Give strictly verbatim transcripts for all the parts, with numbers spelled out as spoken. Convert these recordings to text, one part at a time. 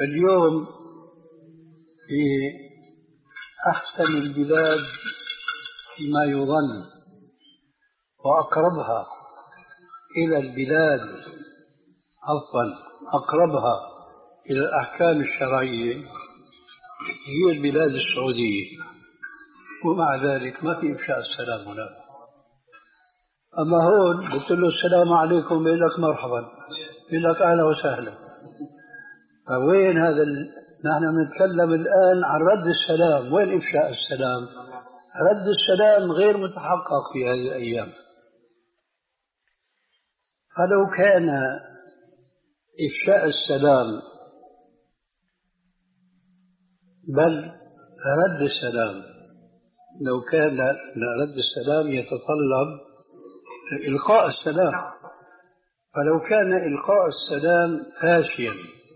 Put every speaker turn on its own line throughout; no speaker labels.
اليوم في أحسن البلاد فيما يظن وأقربها إلى البلاد، عفوا أقربها إلى الأحكام الشرعية هي البلاد السعودية، ومع ذلك ما في إفشاء السلام هناك. أما هون قلت له السلام عليكم بيقول لك مرحبا، بيقول لك أهلا وسهلا. فوين هذا ال... نحن نتكلم الآن عن رد السلام، وين إفشاء السلام؟ رد السلام غير متحقق في هذه الأيام. فلو كان إفشاء السلام بل رد السلام، لو كان رد السلام يتطلب إلقاء السلام، فلو كان إلقاء السلام فاشيا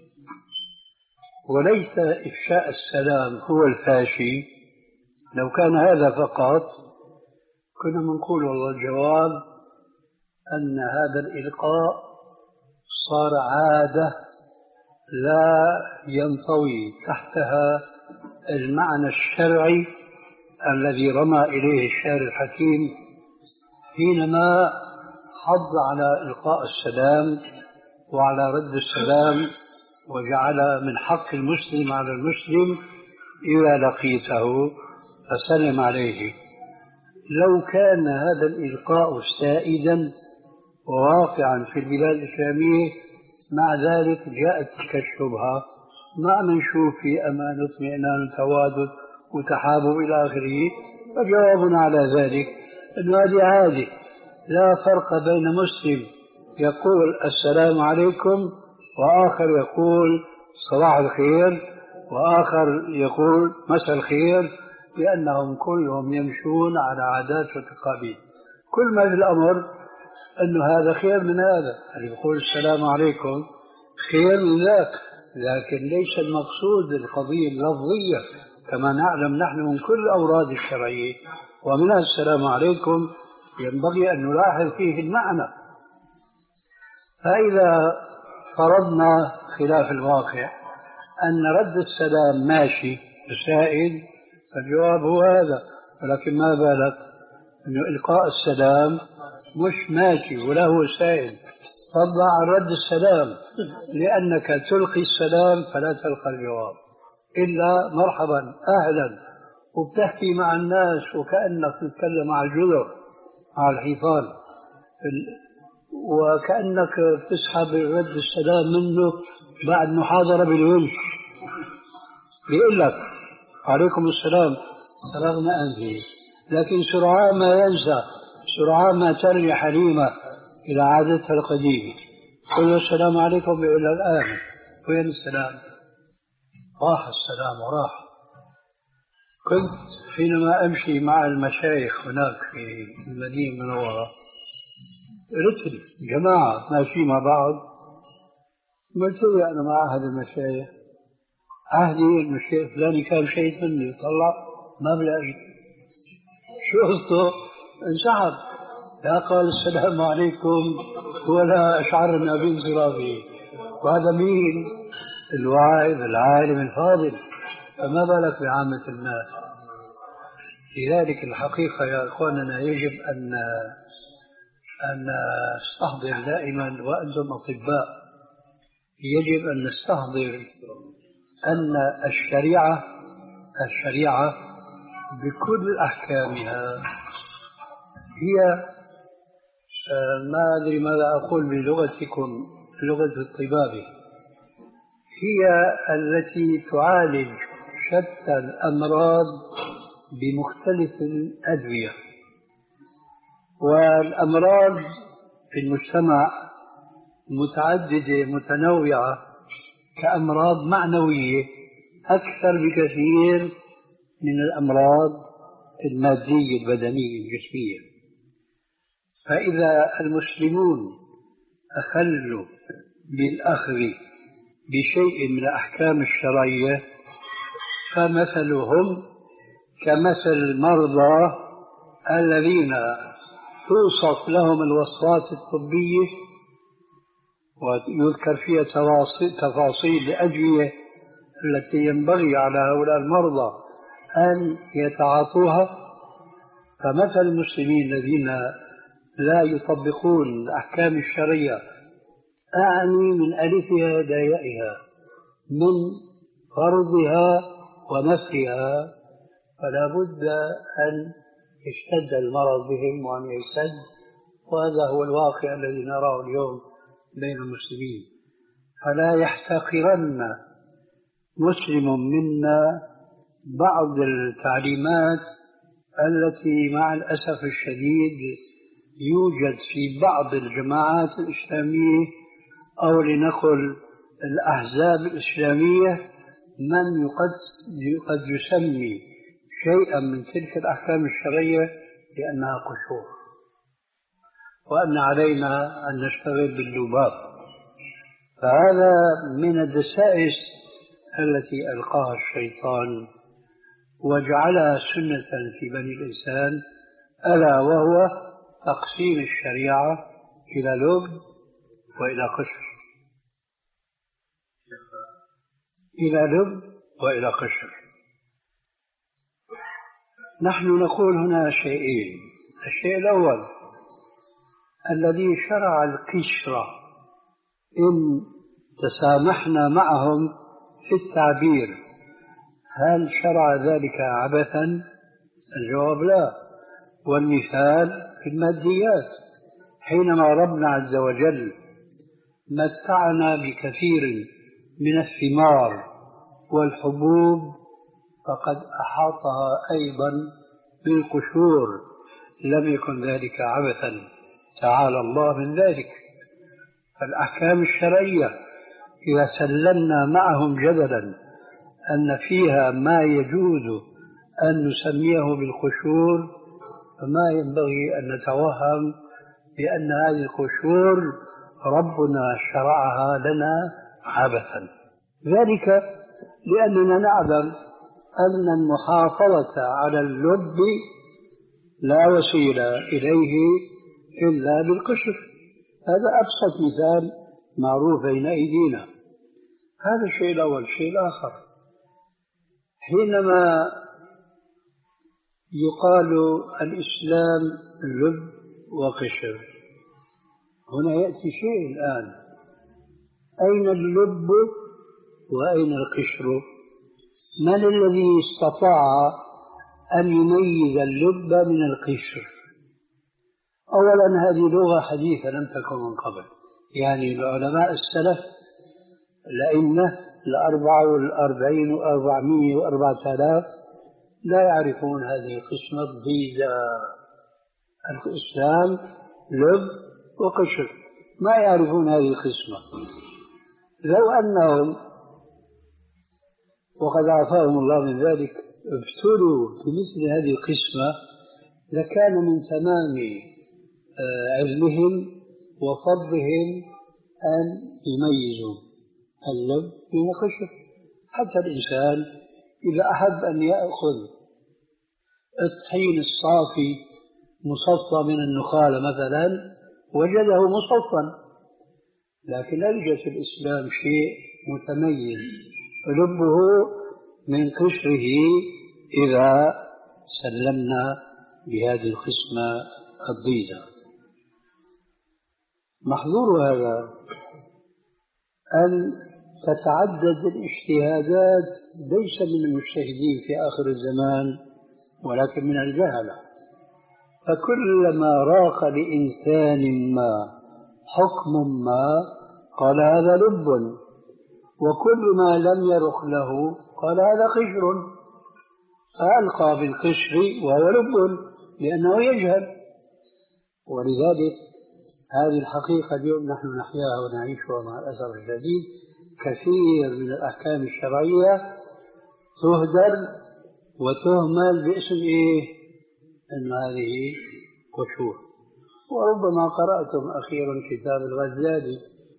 وليس إفشاء السلام هو الفاشي، لو كان هذا فقط كنا نقول والله الجواب أن هذا الإلقاء صار عادة لا ينطوي تحتها المعنى الشرعي الذي رمى إليه الشاعر الحكيم حينما حض على إلقاء السلام وعلى رد السلام، وجعل من حق المسلم على المسلم إذا لقيته فسلم عليه. لو كان هذا الإلقاء سائدا وواقعا في البلاد الإسلامية، مع ذلك جاءت تلك الشبهة ما منشوف في أمان اطمئنان توادد وتحابب إلى آخره. فجوابنا على ذلك أن هذه عادة، لا فرق بين مسلم يقول السلام عليكم وآخر يقول صباح الخير وآخر يقول مساء الخير، لأنهم كلهم يمشون على عادات وتقاليد. كل ما في الأمر أنه هذا خير من هذا، اللي يقول السلام عليكم خير من ذاك، لكن ليس المقصود القضية اللفظية كما نعلم نحن من كل الأوراد الشرعية، ومنها السلام عليكم ينبغي أن نلاحظ فيه المعنى. فإذا فرضنا خلاف الواقع أن رد السلام ماشي سائد، فالجواب هو هذا. ولكن ما بالك أن إلقاء السلام مش ماشي ولا هو سائد، فضلا عن رد السلام، لأنك تلقي السلام فلا تلقى الجواب إلا مرحبا أهلا، وبتحكي مع الناس وكأنك تتكلم مع الجذر مع الحيطان، وكأنك تسحب رد السلام منه بعد محاضرة بالونش، بيقول لك عليكم السلام رغم أنفه، لكن سرعان ما ينسى، سرعان ما ترجع حليمة إلى عادتها القديمة، قل السلام عليكم بيقول لك الآن وين السلام؟ راح السلام وراح. كنت حينما أمشي مع المشايخ هناك في المدينة المنورة، رتل جماعة ماشي مع بعض، قلت له أنا مع أحد المشايخ، عهدي المشيخ فلاني كان شيء مني، طلع ما بلاقي شو قصته، انسحب، لا قال السلام عليكم ولا أشعرنا بانصرافه. وهذا مين؟ الواعظ العالم الفاضل، فما بالك بعامة الناس. لذلك الحقيقة يا إخواننا يجب أن أن نستحضر دائما، وأنتم أطباء يجب أن نستحضر أن الشريعة الشريعة بكل أحكامها هي ما أدري ماذا أقول بلغتكم لغة الطبابة، هي التي تعالج شتى الأمراض بمختلف الأدوية. والأمراض في المجتمع متعددة متنوعة كأمراض معنوية أكثر بكثير من الأمراض المادية البدنية الجسمية. فإذا المسلمون أخلوا بالأخذ بشيء من الأحكام الشرعية فمثلهم كمثل المرضى الذين توصف لهم الوصفات الطبية ويذكر فيها تفاصيل لأدوية التي ينبغي على هؤلاء المرضى أن يتعاطوها. فمثل المسلمين الذين لا يطبقون الأحكام الشرعية، أعني من ألفها إلى يائها، من فرضها ونفيها، فلا بد أن يشتد المرض بهم وأن يشتد، وهذا هو الواقع الذي نراه اليوم بين المسلمين. فلا يحتقرن مسلم منا بعض التعليمات التي مع الأسف الشديد يوجد في بعض الجماعات الإسلامية أو لنقل الأحزاب الإسلامية من قد يسمي شيئا من تلك الأحكام الشرعية لأنها قشور، وأن علينا أن نشتغل بالذباب. فهذا من الدسائس التي ألقاها الشيطان وجعلها سنة في بني الإنسان، ألا وهو تقسيم الشريعة إلى لب وإلى قشر، إلى لب وإلى قشر. نحن نقول هنا شيئين. الشيء الأول الذي شرع القشرة، إن تسامحنا معهم في التعبير، هل شرع ذلك عبثا؟ الجواب لا. والمثال في الماديات، حينما ربنا عز وجل متعنا بكثير من الثمار والحبوب فقد أحاطها أيضا بالقشور، لم يكن ذلك عبثا، تعالى الله من ذلك. فالأحكام الشرعية إذا سلمنا معهم جدلا أن فيها ما يجوز أن نسميه بالقشور، فما ينبغي أن نتوهم بأن هذه القشور ربنا شرعها لنا عبثا. ذلك لأننا نعلم أن المحافظة على اللب لا وسيلة إليه إلا بالقشر. هذا أبسط مثال معروف بين أيدينا. هذا الشيء الأول. الشيء الآخر، حينما يقال الإسلام لب وقشر، هنا يأتي شيء الآن، أين اللب وأين القشر؟ من الذي استطاع أن يميز اللب من القشر؟ أولا هذه لغة حديثة لم تكن من قبل، يعني العلماء السلف الأئمة الأربعة والأربعين وأربعمائة وأربعة آلاف لا يعرفون هذه القسمة الضيزة. الإسلام لب وقشر، ما يعرفون هذه القسمة. لو أنهم وقد عافاهم الله من ذلك ابتلوا بمثل هذه القسمة لكان من تمام علمهم وفضلهم أن يميزوا اللب من القشر. حتى الإنسان إذا أحب أن يأخذ الطحين الصافي مصفى من النخالة مثلا وجده مصفا، لكن لا يوجد في الإسلام شيء متميز لبه من قشره إذا سلمنا بهذه القسمة الضيزة. محظور هذا أن تتعدد الاجتهادات ليس من المجتهدين في آخر الزمان ولكن من الجهلة. فكلما راق لإنسان ما حكم ما قال هذا لب، وكل ما لم يرق له قال هذا قشر، فألقى بالقشر وهو لب لأنه يجهل. ولذلك هذه الحقيقة اليوم نحن نحياها ونعيشها مع الأسف الشديد. كثير من الأحكام الشرعية تهدر وتهمل باسم إيه؟ أن هذه قشور. وربما قرأتم أخيرا كتاب الغزالي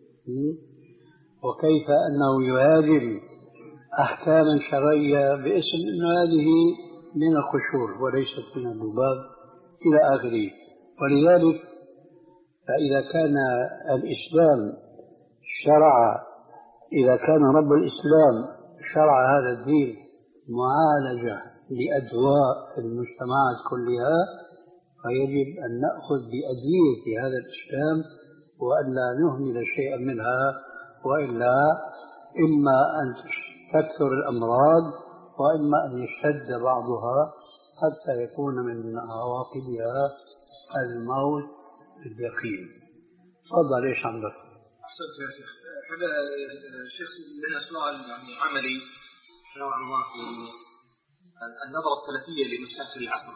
وكيف أنه يهاجم أحكاما شرعية باسم أن هذه من القشور وليست من الذباب إلى آخره. ولذلك فإذا كان الإسلام شرع إذا كان رب الإسلام شرع هذا الدين معالجة لأدواء المجتمعات كلها، فيجب أن نأخذ بأدوية هذا الإسلام وأن لا نهمل شيئا منها، وإلا إما أن تكثر الأمراض وإما أن يشتد بعضها حتى يكون من عواقبها الموت باليقين. تفضل، ايش عندك؟
احسنت يا شيخ. هذا الشيخ لنا سؤال يعني عملي نوعا ما في النظرة السلفية لمشاكل العصر.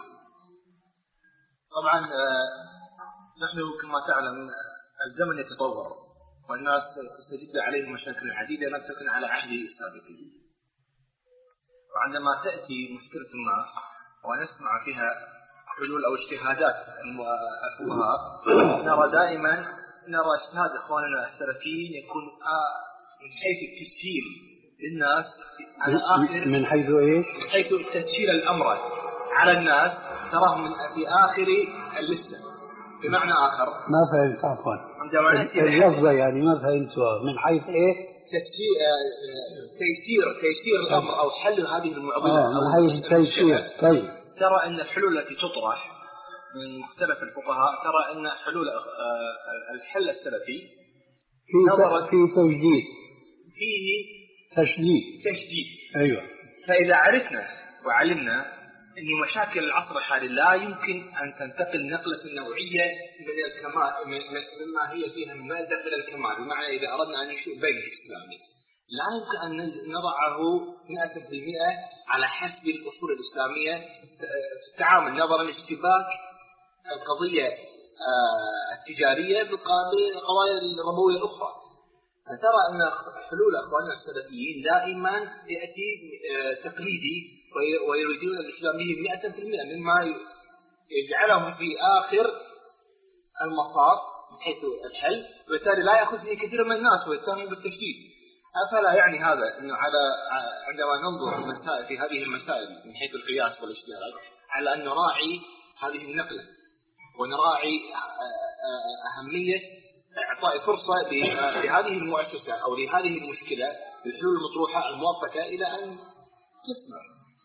طبعا نحن كما تعلم الزمن يتطور والناس تستجد عليه مشاكل عديدة لم تكن على عهده السابق، وعندما تأتي مشكلة ما ونسمع فيها حلول أو اجتهادات الفقهاء نرى دائما نرى اجتهاد إخواننا السلفيين يكون من حيث التسهيل للناس على آخر
من حيث إيش؟
من حيث تسهيل الأمر على الناس تراهم في آخر اللستة. بمعنى آخر
ما فهمت عفوا
عندما نأتي
اللفظة يعني ما فهمتها من حيث إيه؟
تسهيل تيسير تيسير الأمر أو حل هذه المعضلة
آه من حيث التيسير. طيب
ترى أن الحلول التي تطرح من مختلف الفقهاء ترى أن حلول الحل السلفي
في في تجديد
فيه
تشديد
تشديد
أيوة.
فإذا عرفنا وعلمنا أن مشاكل العصر الحالي لا يمكن أن تنتقل نقلة نوعية من الكمال مما هي فيها من مادة إلى الكمال، بمعنى إذا أردنا أن نشوف بين الإسلامي لا يمكن أن نضعه مئة بالمئة على حسب الأصول الإسلامية في التعامل نظرا لاشتباك القضية التجارية بالقضايا الربوية الأخرى. فترى أن حلول أخواننا السلفيين دائما يأتي تقليدي ويريدون الإسلاميين مئة بالمئة مما يجعلهم في آخر المطاف من حيث الحل، وبالتالي لا يأخذ فيه كثير من الناس ويتهمون بالتشديد. أفلا يعني هذا أنه على عندما ننظر المسائل في هذه المسائل من حيث القياس والاجتهاد على أن نراعي هذه النقلة ونراعي أهمية إعطاء فرصة لهذه المؤسسة أو لهذه المشكلة بالحلول المطروحة الموفقة إلى أن تثمر.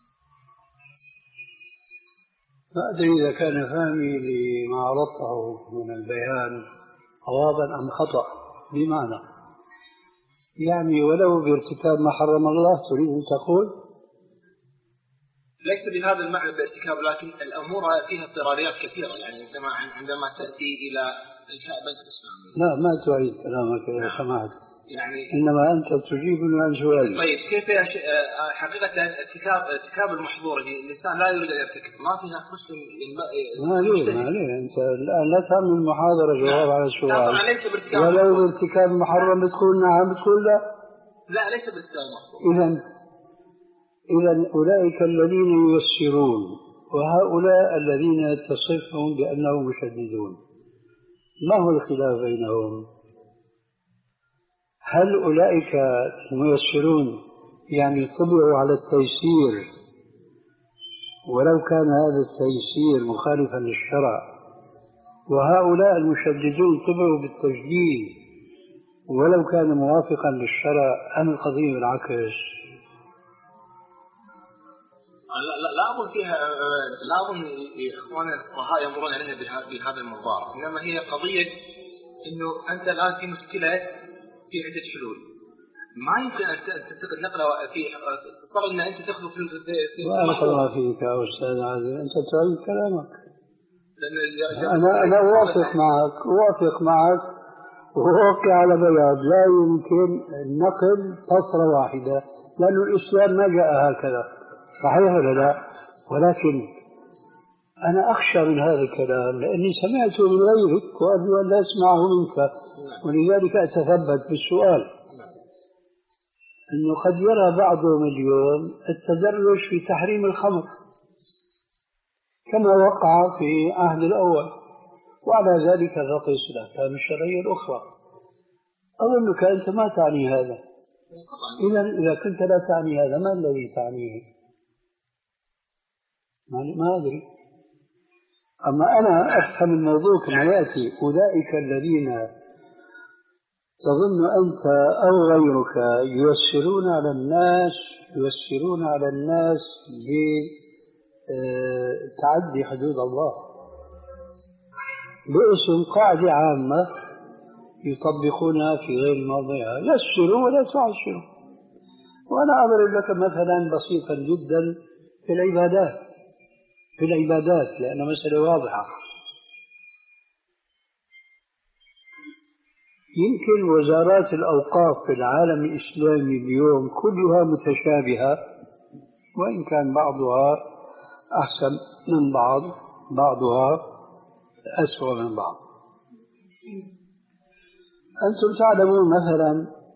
ما أدري إذا كان فهمي لما عرضته من البيان صوابا أم خطأ. بمعنى يعني ولو بارتكاب ما حرم الله تريد أن تقول؟
ليس بهذا المعنى بارتكاب، لكن الأمور فيها اضطراريات كثيرة. يعني عندما عندما تأتي إلى إنشاء بنك إسلامي.
لا ما تعيد كلامك إذا سمحت.
يعني
إنما أنت تجيبني عن سؤالي.
طيب كيف يا ش... حقيقة ارتكاب ارتكاب المحظور الإنسان لا يريد أن يرتكب ما فيها خصم
الم... ما ليه ما ليه أنت الآن لا تعمل محاضرة جواب على السؤال.
لا طبعا ليس بارتكاب.
ولو بارتكاب محرم بتقول نعم بتقول لا.
لا ليس بارتكاب محظور.
إذا إذا أولئك الذين ييسرون وهؤلاء الذين تصفهم بأنهم مشددون ما هو الخلاف بينهم؟ هل أولئك الميسرون يعني طبعوا على التيسير ولو كان هذا التيسير مخالفا للشرع، وهؤلاء المشددون طبعوا بالتجديد ولو كان موافقا للشرع، أم القضية بالعكس؟
لا لا لا أظن فيها، لا أظن إخواننا الفقهاء ينظرون إليها بهذا المنظار، إنما هي قضية إنه أنت الآن في مشكلة في عدة حلول ما يمكن أن تنتقل نقلة في طبعا أن أنت تأخذ في في
بارك الله فيك يا أستاذ عادل، أنت تعيد كلامك. أنا أنا أوافق معك أوافق معك وأوقع على بياض، لا يمكن النقل فصلة واحدة لأن الإسلام ما جاء هكذا، صحيح ولا لا؟ ولكن أنا أخشى من هذا الكلام لأني سمعته من غيرك وأرجو أن لا أسمعه منك، ولذلك أتثبت بالسؤال أنه قد يرى بعضهم اليوم التدرج في تحريم الخمر كما وقع في عهد الأول، وعلى ذلك فقس الأحكام الشرعية الأخرى. أظنك أنت ما تعني هذا. إذا إذا كنت لا تعني هذا ما الذي تعنيه؟ ما أدري. أما أنا أفهم الموضوع كما يأتي أولئك الذين تظن أنت أو غيرك ييسرون على الناس ييسرون على الناس بتعدي حدود الله باسم قاعدة عامة يطبقونها في غير موضعها. يسروا ولا تعسروا. وأنا أضرب لك مثلا بسيطا جدا في العبادات في العبادات لأن مسألة واضحة. يمكن وزارات الأوقاف في العالم الإسلامي اليوم كلها متشابهة، وإن كان بعضها أحسن من بعض بعضها أسوأ من بعض. أنتم تعلمون مثلا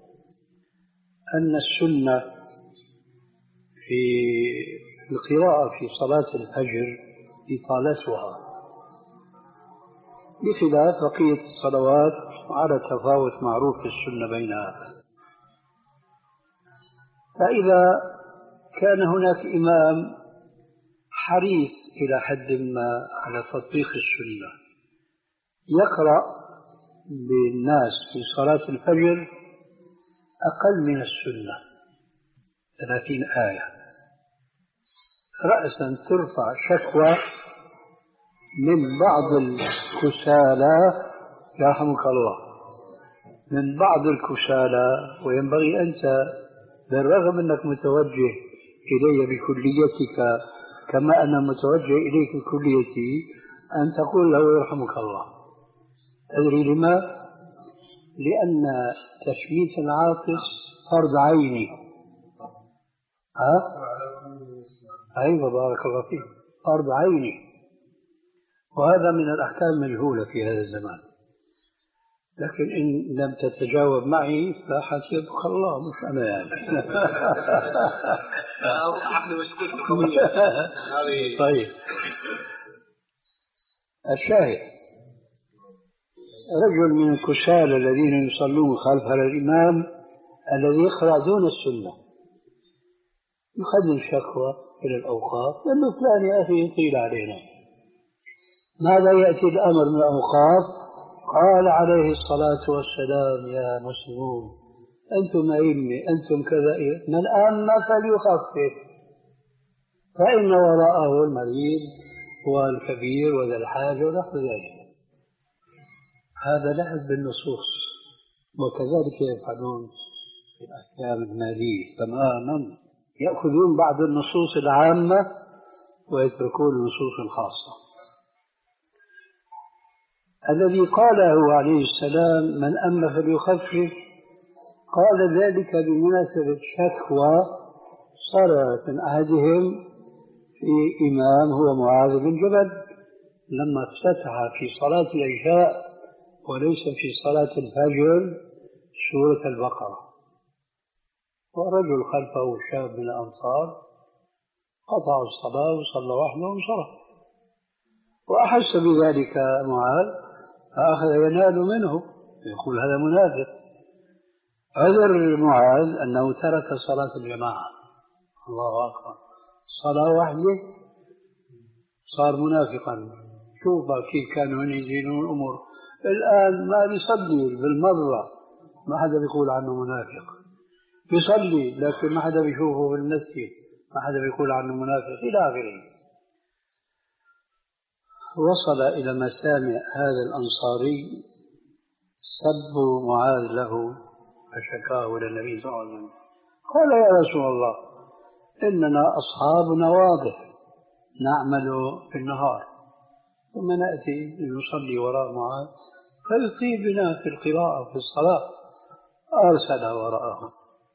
أن السنة في القراءة في صلاة الفجر إطالتها بخلاف بقية الصلوات على تفاوت معروف في السنة بينها. فإذا كان هناك إمام حريص إلى حد ما على تطبيق السنة يقرأ بالناس في صلاة الفجر أقل من السنة ثلاثين آية، رأسا ترفع شكوى من بعض الكسالى يرحمك الله من بعض الكسالى. وينبغي أنت بالرغم أنك متوجه إلي بكليتك كما أنا متوجه إليك بكليتي أن تقول له يرحمك الله. أدري لما؟ لأن تشميت العاطس فرض عيني. ها؟ أيوة بارك الله فيك، فرض عيني، وهذا من الأحكام المجهولة في هذا الزمان. لكن إن لم تتجاوب معي فحسبك الله مش أنا يعني. طيب الشاهد رجل من الكسالى الذين يصلون خلف الإمام الذي يقرأ دون السنة يقدم شكوى إلى الأوقاف لأنه فلان يا أخي يطيل علينا. ماذا يأتي الأمر من الأوقاف؟ قال عليه الصلاة والسلام يا مسلمون أنتم أئمة أنتم كذا، من أما فليخفف فإن وراءه المريض والكبير وذا الحاجة ونحو ذلك. هذا لعب بالنصوص، وكذلك يفعلون في الأحكام المالية تماما، يأخذون بعض النصوص العامة ويتركون النصوص الخاصة. الذي قاله عليه السلام من أما فليخفف قال ذلك بمناسبة شكوى صارت من أحدهم في إمام هو معاذ بن جبل لما افتتح في صلاة العشاء وليس في صلاة الفجر سورة البقرة، ورجل خلفه شاب من الأنصار قطع الصلاة وصلى وحده وانصرف، وأحس بذلك معاذ فأخذ ينال منه يقول هذا منافق. عذر معاذ أنه ترك صلاة الجماعة. الله أكبر، صلاة واحدة صار منافقا. شوف كيف كانوا يزينون الأمور. الآن ما بيصلي بالمرة ما حدا بيقول عنه منافق، بيصلي لكن ما حدا بيشوفه في المسجد، ما حدا بيقول عنه منافق إلى آخره. وصل إلى مسامع هذا الأنصاري سب معاذ له فشكاه إلى النبي صلى الله عليه وسلم. قال يا رسول الله إننا أصحاب نواضح نعمل في النهار ثم نأتي لنصلي وراء معاذ فيطيل بنا في القراءة في الصلاة. أرسل وراءه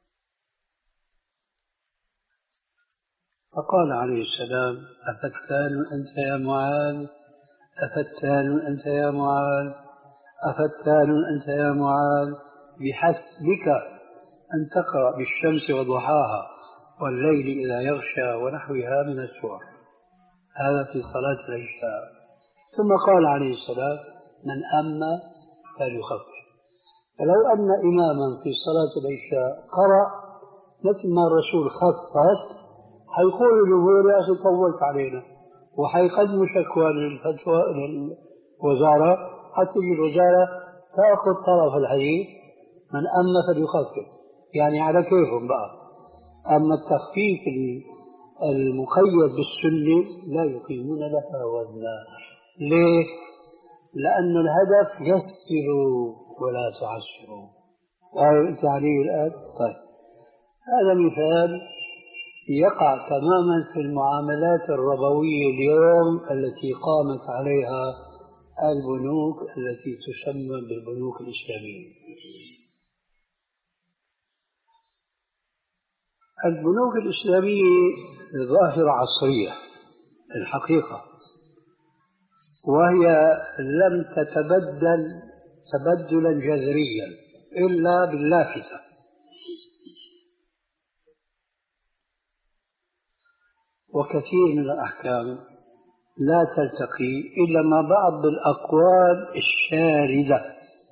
فقال عليه السلام أفتان أنت يا معاذ أفتان أنت يا معاذ أفتان أنت يا معاذ بحسبك أن تقرأ بالشمس وضحاها والليل إذا يغشى ونحوها من السور. هذا في صلاة العشاء. ثم قال عليه السلام من أما فليخفف. فلو أن إماما في صلاة العشاء قرأ مثل ما الرسول خفف حيقول الجمهور يا أخي طولت علينا، وحيقدموا شكوى للفتوى للوزارة حتى الوزارة تأخذ طرف الحديث من أما فليخفف، يعني على كيفهم بقى. أما التخفيف المقيد بالسنة لا يقيمون لها وزنا. ليه؟ لأن الهدف يسروا ولا تعسروا. أنت عليه الآن؟ طيب، هذا مثال يقع تماما في المعاملات الربوية اليوم التي قامت عليها البنوك التي تسمى بالبنوك الإسلامية. البنوك الإسلامية ظاهرة عصرية الحقيقة، وهي لم تتبدل تبدلا جذريا إلا باللافتة. وكثير من الأحكام لا تلتقي إلا مع بعض الأقوال الشاردة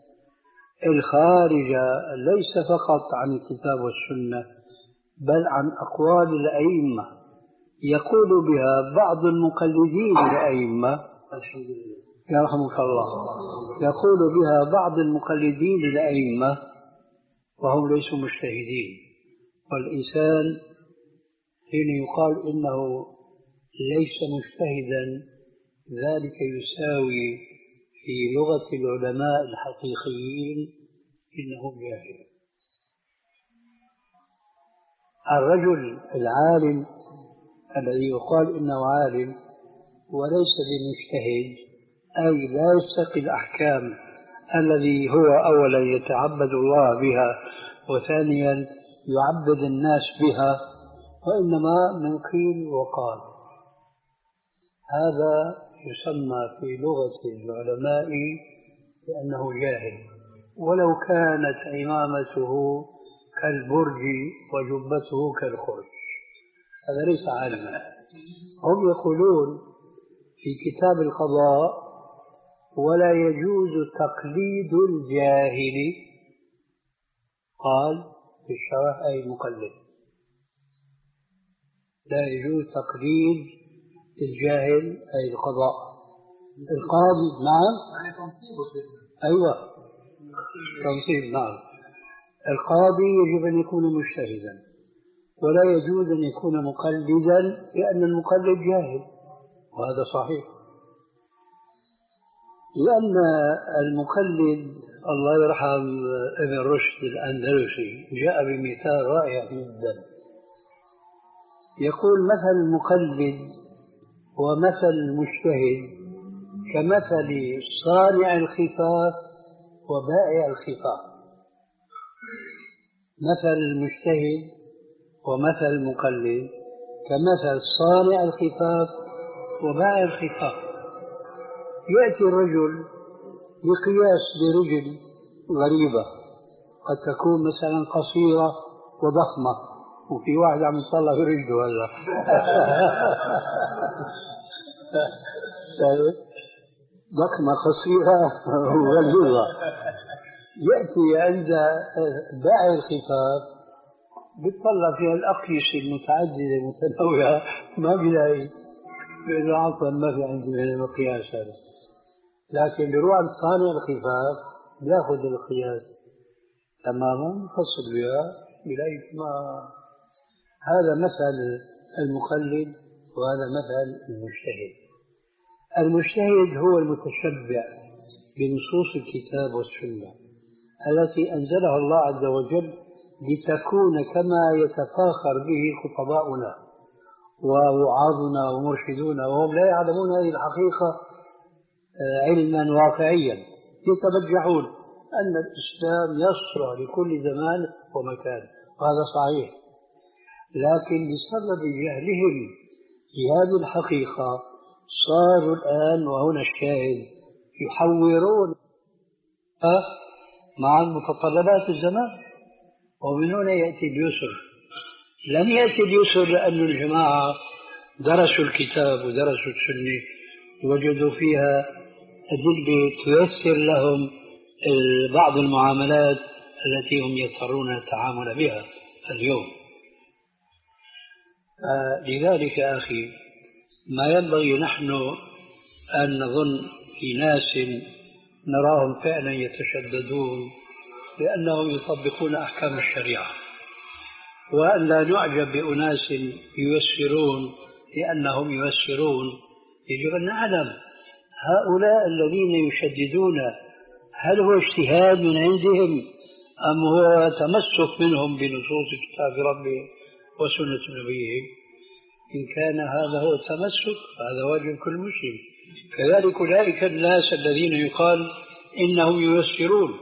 الخارجة ليس فقط عن الكتاب والسنة بل عن أقوال الأئمة يقول بها بعض المقلدين للأئمة. الحمد لله يرحمك الله. يقول بها بعض المقلدين للأئمة وهم ليسوا مجتهدين. والإنسان حين يقال إنه ليس مجتهدا ذلك يساوي في لغة العلماء الحقيقيين إنه جاهل. الرجل العالم الذي يقال إنه عالم وليس بمجتهد أي لا يستقي الأحكام الذي هو أولا يتعبد الله بها وثانيا يعبد الناس بها، وإنما من قيل وقال. هذا يسمى في لغة العلماء بأنه جاهل ولو كانت عمامته كالبرج وجبته كالخرج، هذا ليس عالما. هم يقولون في كتاب القضاء ولا يجوز تقليد الجاهل، قال في الشرح أي مقلد، لا يجوز تقليد الجاهل أي القضاء. القاضي نعم أيوة تنصيب نعم. القاضي يجب أن يكون مجتهدا ولا يجوز أن يكون مقلدا لأن المقلد جاهل، وهذا صحيح. لأن المقلد الله يرحم ابن رشد الأندلسي جاء بمثال رائع جدا، يقول مثل المقلد ومثل المجتهد كمثل صانع الخفاف وبائع الخفاف. مثل المجتهد ومثل المقلد كمثل صانع الخفاف وبائع الخفاف. يأتي الرجل بقياس برجل غريبة قد تكون مثلا قصيرة وضخمة، وفي واحد عم يصلى في رجله هلا ضخمة قصيرة وغليظة. يأتي عند بائع الخفاف بيطلع فيها الأقيسة المتعددة المتنوعة ما بيلاقي، بيقول عفوا ما في عندي من المقياس هذا، لكن بيروح عند صانع الخفاف بياخذ القياس تماما يفصل بها بيلاقي ما. هذا مثل المقلد وهذا مثل المجتهد. المجتهد هو المتشبع بنصوص الكتاب والسنة التي أنزلها الله عز وجل لتكون كما يتفاخر به خطباؤنا ووعاظنا ومرشدونا وهم لا يعلمون هذه الحقيقة علما واقعيا، يتبجحون أن الإسلام يصلح لكل زمان ومكان، وهذا صحيح. لكن بسبب جهلهم بهذه الحقيقة صاروا الآن وهنا الشاهد يحورون مع متطلبات الزمان، ومن هنا يأتي اليسر. لم يأتي اليسر لأن الجماعة درسوا الكتاب ودرسوا السنة وجدوا فيها أدلة تيسر لهم بعض المعاملات التي هم يضطرون التعامل بها اليوم. لذلك أخي ما ينبغي نحن أن نظن في ناس نراهم فعلا يتشددون لأنهم يطبقون أحكام الشريعة. وأن لا نعجب بأناس ييسرون لأنهم ييسرون. يجب أن نعلم هؤلاء الذين يشددون هل هو اجتهاد من عندهم أم هو تمسك منهم بنصوص كتاب ربهم وسنة نبيهم؟ إن كان هذا هو التمسك فهذا واجب كل مسلم. كذلك أولئك الناس الذين يقال إنهم ييسرون،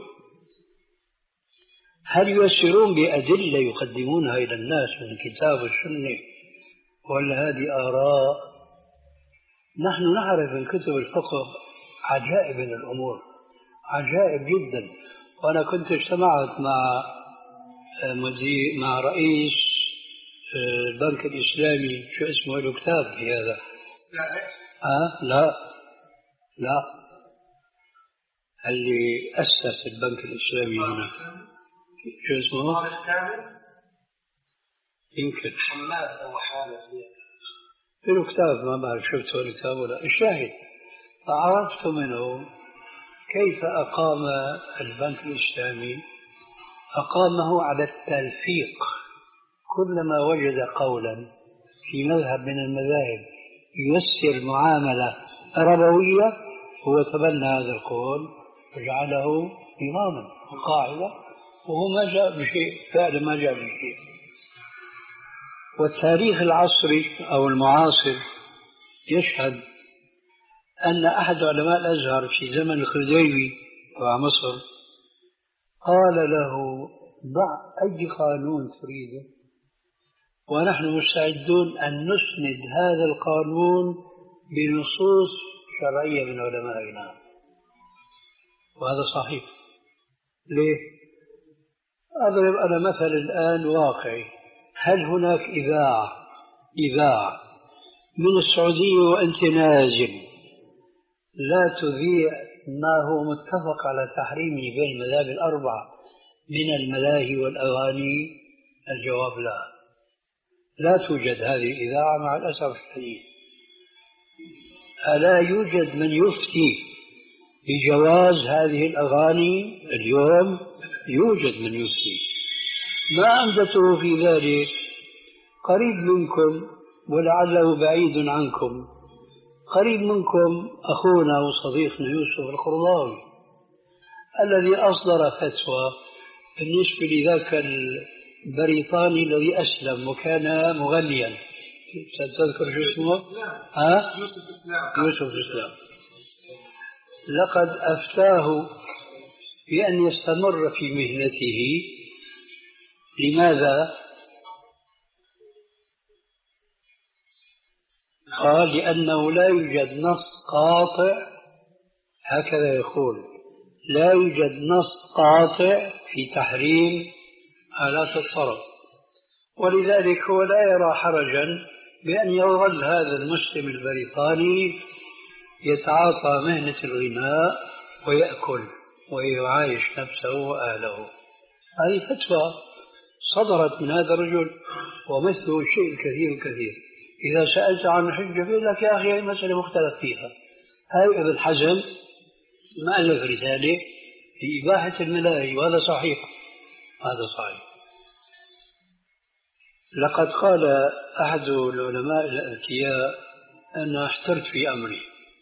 هل ييسرون بأدلة يقدمونها إلى الناس من الكتاب والسنة ولا هذه آراء؟ نحن نعرف من كتب الفقه عجائب من الأمور، عجائب جدا. وأنا كنت اجتمعت مع مدير مع رئيس البنك الإسلامي، شو اسمه له كتاب في هذا؟ لا أه؟ لا لا اللي أسس البنك الإسلامي هنا شو اسمه؟ يمكن حماد أو حامد له كتاب، ما بعرف شفته الكتاب ولا. الشاهد عرفت منه كيف أقام البنك الإسلامي، أقامه على التلفيق. كلما وجد قولا في مذهب من المذاهب ييسر معاملة ربوية هو تبنى هذا القول وجعله نظاما وقاعدة، وهو ما جاء بشيء، فعلا ما جاء بشيء. والتاريخ العصري أو المعاصر يشهد أن أحد علماء الأزهر في زمن الخديوي ومصر قال له ضع أي قانون تريده ونحن مستعدون أن نسند هذا القانون بنصوص شرعية من علمائنا. وهذا صحيح. ليه؟ أضرب أنا مثل الآن واقعي. هل هناك إذاعة إذاعة من السعودية وأنت نازل لا تذيع ما هو متفق على تحريمه بين المذاهب الأربعة من الملاهي والأغاني؟ الجواب لا، لا توجد هذه الإذاعة مع الأسف الشديد. ألا يوجد من يفتي بجواز هذه الأغاني اليوم؟ يوجد من يفتي. ما أمدته في ذلك قريب منكم ولعله بعيد عنكم، قريب منكم أخونا وصديقنا يوسف القرضاوي الذي أصدر فتوى بالنسبة لذاك البريطاني الذي أسلم وكان مغليا. تذكر شو اسمه؟ ها؟ يوسف الإسلام. يوسف الإسلام. لقد أفتاه بأن يستمر في مهنته. لماذا؟ قال لأنه لا يوجد نص قاطع، هكذا يقول، لا يوجد نص قاطع في تحريم آلات الطرب، ولذلك هو لا يرى حرجا بأن يظل هذا المسلم البريطاني يتعاطى مهنة الغناء ويأكل ويعايش نفسه وأهله. هذه فتوى صدرت من هذا الرجل ومثله الشيء الكثير الكثير. إذا سألت عن الحجة يقول لك يا أخي هذه مسألة مختلف فيها. هاي ابن حزم ما ألف رسالة في إباحة الملاهي وهذا صحيح، هذا صحيح. لقد قال أحد العلماء الأذكياء أنا احترت في أمري.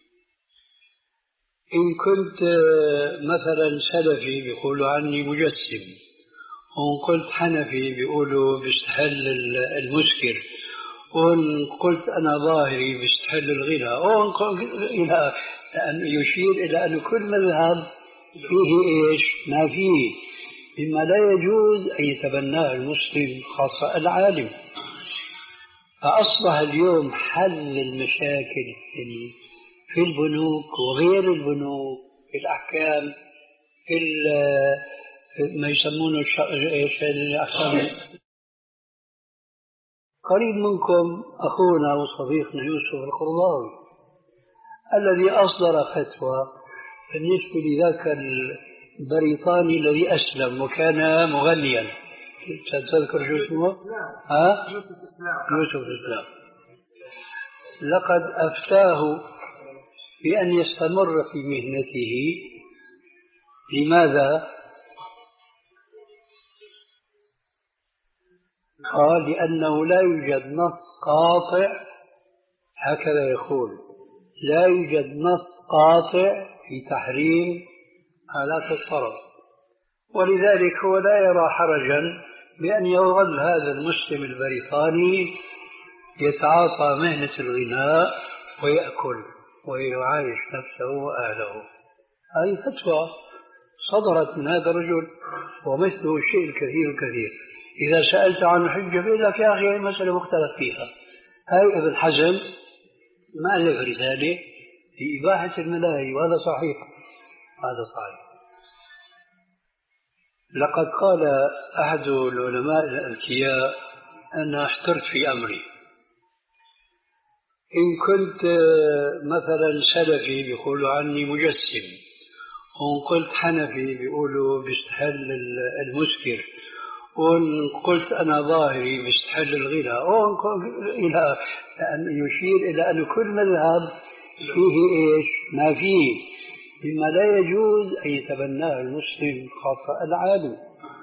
إن كنت مثلا سلفي بيقولوا عني مجسم، وإن قلت حنفي بيقولوا بيستحل المسكر، وإن قلت أنا ظاهري بيستحل الغنى، وإن قلت إلى أن يشير إلى أن كل مذهب فيه إيش ما فيه مما لا يجوز أن يتبناه المسلم خاصة العالم. فأصبح اليوم حل المشاكل في البنوك وغير البنوك، في الأحكام، في ما يسمونه الأحكام. قريب منكم أخونا وصديقنا يوسف القرضاوي الذي أصدر فتوى بالنسبة لذاك البريطاني الذي أسلم وكان مغليا. تذكر شو اسمه؟ ها؟ يوسف الإسلام. يوسف الإسلام. لقد أفتاه بأن يستمر في مهنته. لماذا؟ قال لأنه لا يوجد نص قاطع، هكذا يقول، لا يوجد نص قاطع في تحريم آلات الطرب، ولذلك هو لا يرى حرجا بأن يظل هذا المسلم البريطاني يتعاطى مهنة الغناء ويأكل ويعايش نفسه وأهله. هذه فتوى صدرت من هذا الرجل، ومثله الشيء الكثير الكثير. إذا سألت عن الحجة بيقول لك يا أخي مسألة مختلف فيها. هاي ابن حزم ما ألف رسالة في إباحة الملاهي، وهذا صحيح، هذا صحيح. لقد قال أحد العلماء الأذكياء: أنا احترت في أمري، إن كنت مثلا سلفي بيقولوا عني مجسم، وإن قلت حنفي بيقولوا بيستحل المسكر، وإن قلت أنا ظاهري بيستحل الغنى، وإن قلت إلى أن يشير إلى أن كل مذهب فيه إيش ما فيه مما لا يجوز أن يتبناه المسلم خاصة العالم.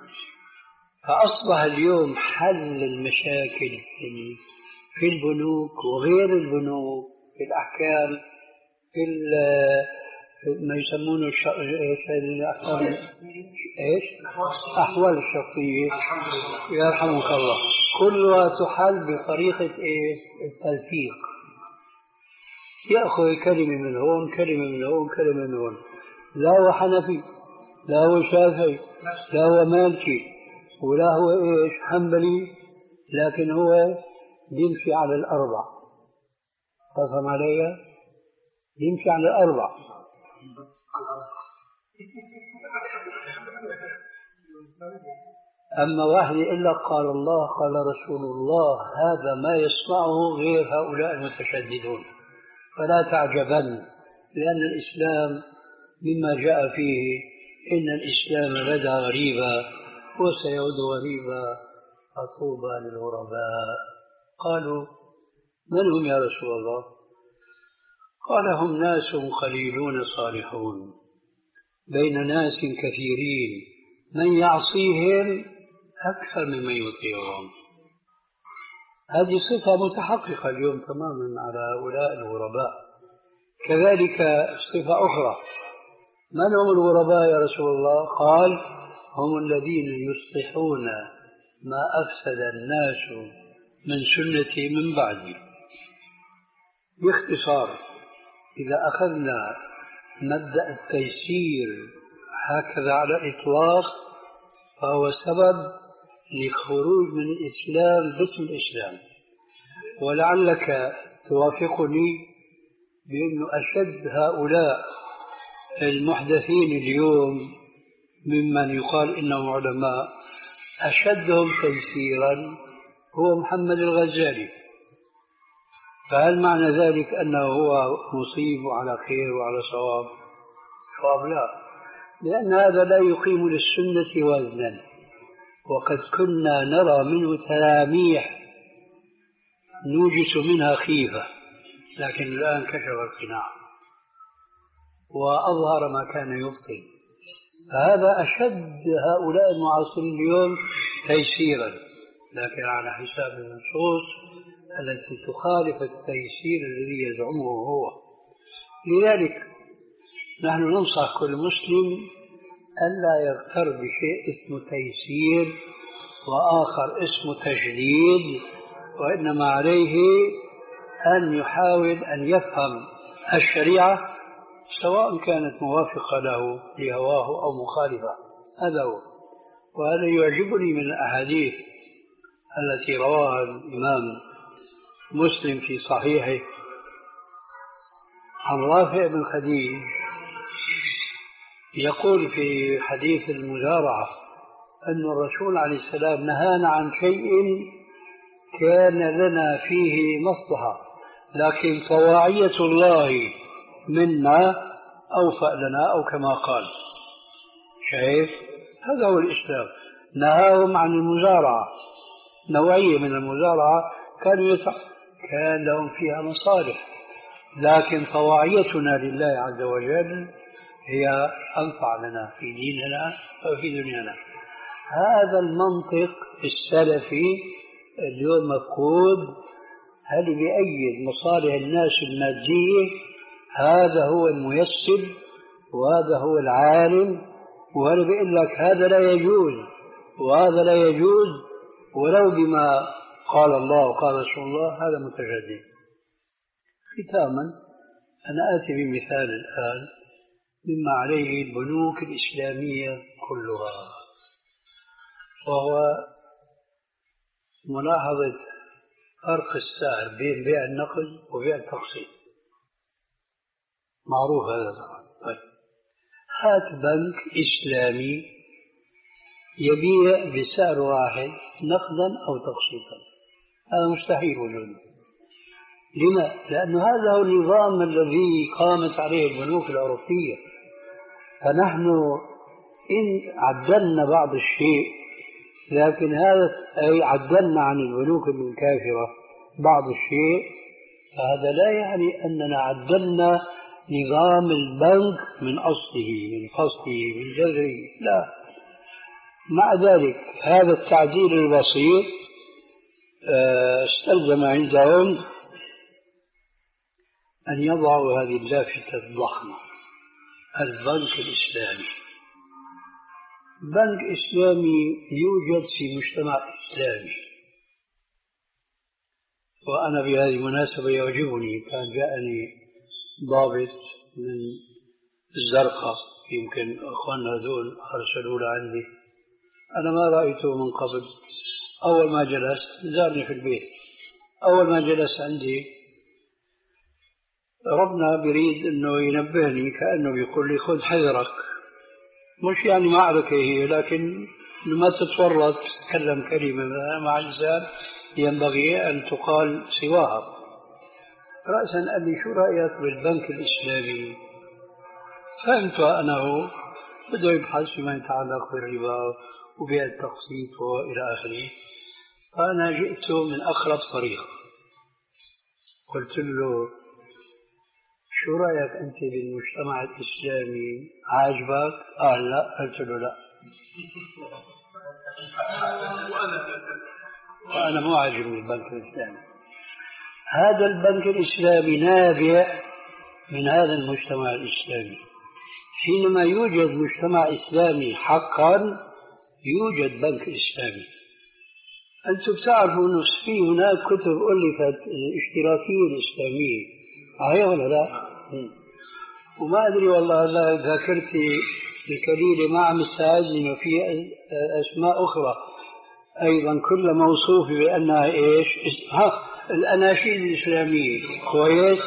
فأصبح اليوم حل المشاكل في البنوك وغير البنوك، في الأحكام، في ما يسمونه الأحكام إيش؟ أحوال الشخصية، يرحمك الله، كلها تحل بطريقة إيش؟ التلفيق. يأخذ كلمة من هون، كلمة من هون، كلمة من هون. لا هو حنفي، لا هو شافعي، لا هو مالكي، ولا هو إيش حنبلي، لكن هو يمشي على الأربع. تفهم علي؟ يمشي على الأربع. أما واحد يقول لك قال الله قال رسول الله، هذا ما يصنعه غير هؤلاء المتشددون. فلا تعجبن، لأن الإسلام مما جاء فيه إن الإسلام بدا غريبا وسيعود غريبا، فطوبى للغرباء. قالوا: من هم يا رسول الله؟ قال: هم ناس قليلون صالحون بين ناس كثيرين من يعصيهم أكثر ممن يطيعهم. هذه صفة متحققة اليوم تماما على هؤلاء الغرباء. كذلك صفة أخرى: من هم الغرباء يا رسول الله؟ قال: هم الذين يصلحون ما أفسد الناس من سنتي من بعدي. باختصار، إذا أخذنا مبدأ التيسير هكذا على الإطلاق، فهو سبب للخروج من الإسلام باسم الإسلام. ولعلك توافقني بأن أشد هؤلاء المحدثين اليوم ممن يقال إنهم علماء، أشدهم تيسيرا هو محمد الغزالي. فهل معنى ذلك أنه هو مصيب وعلى خير وعلى صواب؟ صواب لا، لأن هذا لا يقيم للسنة وزنا. وقد كنا نرى منه تلاميح نوجس منها خيفة، لكن الآن كشف القناع وأظهر ما كان يبطل. فهذا أشد هؤلاء المعاصرين اليوم تيسيرا، لكن على حساب النصوص التي تخالف التيسير الذي يزعمه هو. لذلك نحن ننصح كل مسلم ألا يغتر بشيء اسمه تيسير وآخر اسمه تجديد، وإنما عليه أن يحاول أن يفهم الشريعة سواء كانت موافقة له لهواه أو مخالفة. هذا هو. وهذا يعجبني من الأحاديث التي رواها الإمام مسلم في صحيحه عن رافع بن خديج، يقول في حديث المزارعة أن الرسول عليه السلام نهانا عن شيء كان لنا فيه مصلحة، لكن طواعية الله منا أوفأ لنا، أو كما قال. شايف؟ هذا هو الإسلام. نهاهم عن المزارعة، نوعية من المزارعة كانوا يتع... كان لهم فيها مصالح، لكن طواعيتنا لله عز وجل هي أنفع لنا في ديننا وفي دنيانا. هذا المنطق السلفي اليوم مفقود، هل بيأيد مصالح الناس المادية، هذا هو الميسر وهذا هو العالم، وهل بيقول لك هذا لا يجوز وهذا لا يجوز ولو بما قال الله وقال رسول الله، هذا متجدد. ختاما أنا آتي بمثال الآن مما عليه البنوك الإسلامية كلها، وهو ملاحظة فرق السعر بين بيع النقد وبيع التقسيط. معروف هذا طبعا. طيب، هات بنك إسلامي يبيع بسعر واحد نقدا أو تقسيطا، هذا مستحيل وجوده. لما؟ لأن هذا هو النظام الذي قامت عليه البنوك الأوروبية. فنحن إن عدلنا بعض الشيء، لكن هذا أي عدلنا عن البنوك الكافرة بعض الشيء، فهذا لا يعني أننا عدلنا نظام البنك من أصله من فصله من جذره، لا. مع ذلك هذا التعديل البسيط استلزم عندهم أن يضعوا هذه اللافتة الضخمة: البنك الإسلامي. بنك إسلامي يوجد في مجتمع إسلامي، وأنا بهذه المناسبة يعجبني، كان جاءني ضابط من الزرقاء، يمكن أخواننا هذول أرسلوا لعندي، أنا ما رأيته من قبل. أول ما جلست زارني في البيت، أول ما جلس عندي ربنا بريد أنه ينبهني، كأنه بيقول لي خذ حذرك، مش يعني معركة هي، لكن لما تتورط تتكلم كلمة مع إنسان ينبغي أن تقال سواها. رأسا قال لي شو رأيك بالبنك الإسلامي؟ فهمت أنه بده يبحث فيما يتعلق بالربا وبيع التقسيط وإلى آخره. فأنا جئت من أقرب طريق، قلت له شو رأيك أنت بالمجتمع الإسلامي، عاجبك؟ قال لا. قلت له لا، وأنا مو عاجبني البنك الإسلامي. هذا البنك الإسلامي نابع من هذا المجتمع الإسلامي. حينما يوجد مجتمع إسلامي حقا يوجد بنك إسلامي. أنتم بتعرفوا أنه في هناك كتب ألفت الاشتراكية الإسلامية، هي ولا لا؟ وما أدري والله لا ذاكرتي الكليلة ما عم تساعدني، وفي أسماء أخرى أيضا كل موصوفة بأنها إيش؟ ها، الأناشيد الإسلامية. كويس.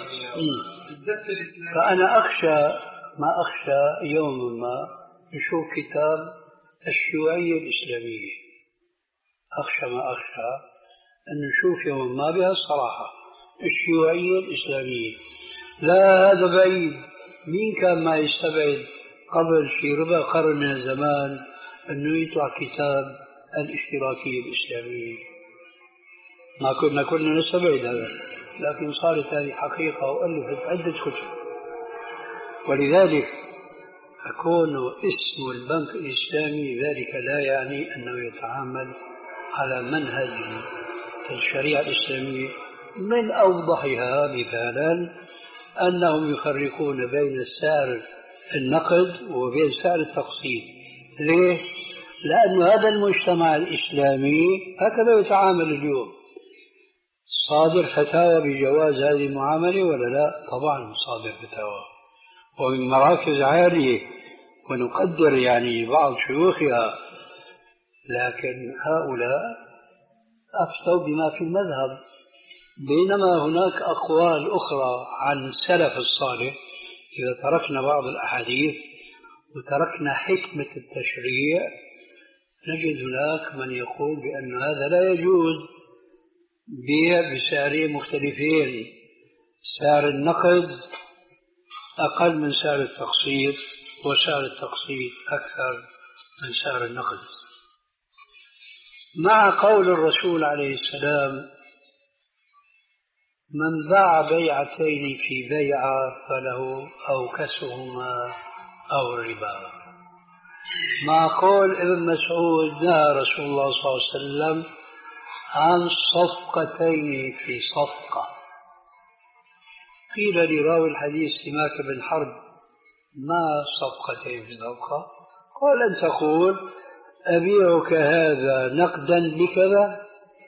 فأنا أخشى ما أخشى يوم ما نشوف كتاب الشيوعية الإسلامية، أخشى ما أخشى أن نشوف يوم ما بها الصراحة الشيوعية الإسلامية. لا، هذا بعيد. مين كان ما يستبعد قبل شي ربع قرن من الزمان أنه يطلع كتاب الاشتراكية الإسلامية؟ ما كنا كنا نستبعد هذا، لكن صارت هذه حقيقة وألفت عدة كتب. ولذلك أكون اسم البنك الإسلامي ذلك لا يعني أنه يتعامل على منهج الشريعة الإسلامية. من أوضحها مثالا أنهم يفرقون بين سعر النقد وبين سعر التقسيط. ليه؟ لأن هذا المجتمع الإسلامي هكذا يتعامل اليوم. صادر فتاوى بجواز هذه المعاملة ولا لا؟ طبعا صادر فتاوى، ومن مراكز عالية، ونقدر يعني بعض شيوخها، لكن هؤلاء أفتوا بما في المذهب. بينما هناك أقوال أخرى عن السلف الصالح، إذا تركنا بعض الأحاديث وتركنا حكمة التشريع نجد هناك من يقول بأن هذا لا يجوز، بيع بسعرين مختلفين، سعر النقد أقل من سعر التقسيط وسعر التقسيط أكثر من سعر النقد، مع قول الرسول عليه السلام: من باع بيعتين في بيعة فله أوكسهما أو الربا. مع قول ابن مسعود: نهى رسول الله صلى الله عليه وسلم عن صفقتين في صفقة. قيل لراوي الحديث سماك بن حرب: ما صفقتين في صفقة؟ قال: أن تقول أبيعك هذا نقدا بكذا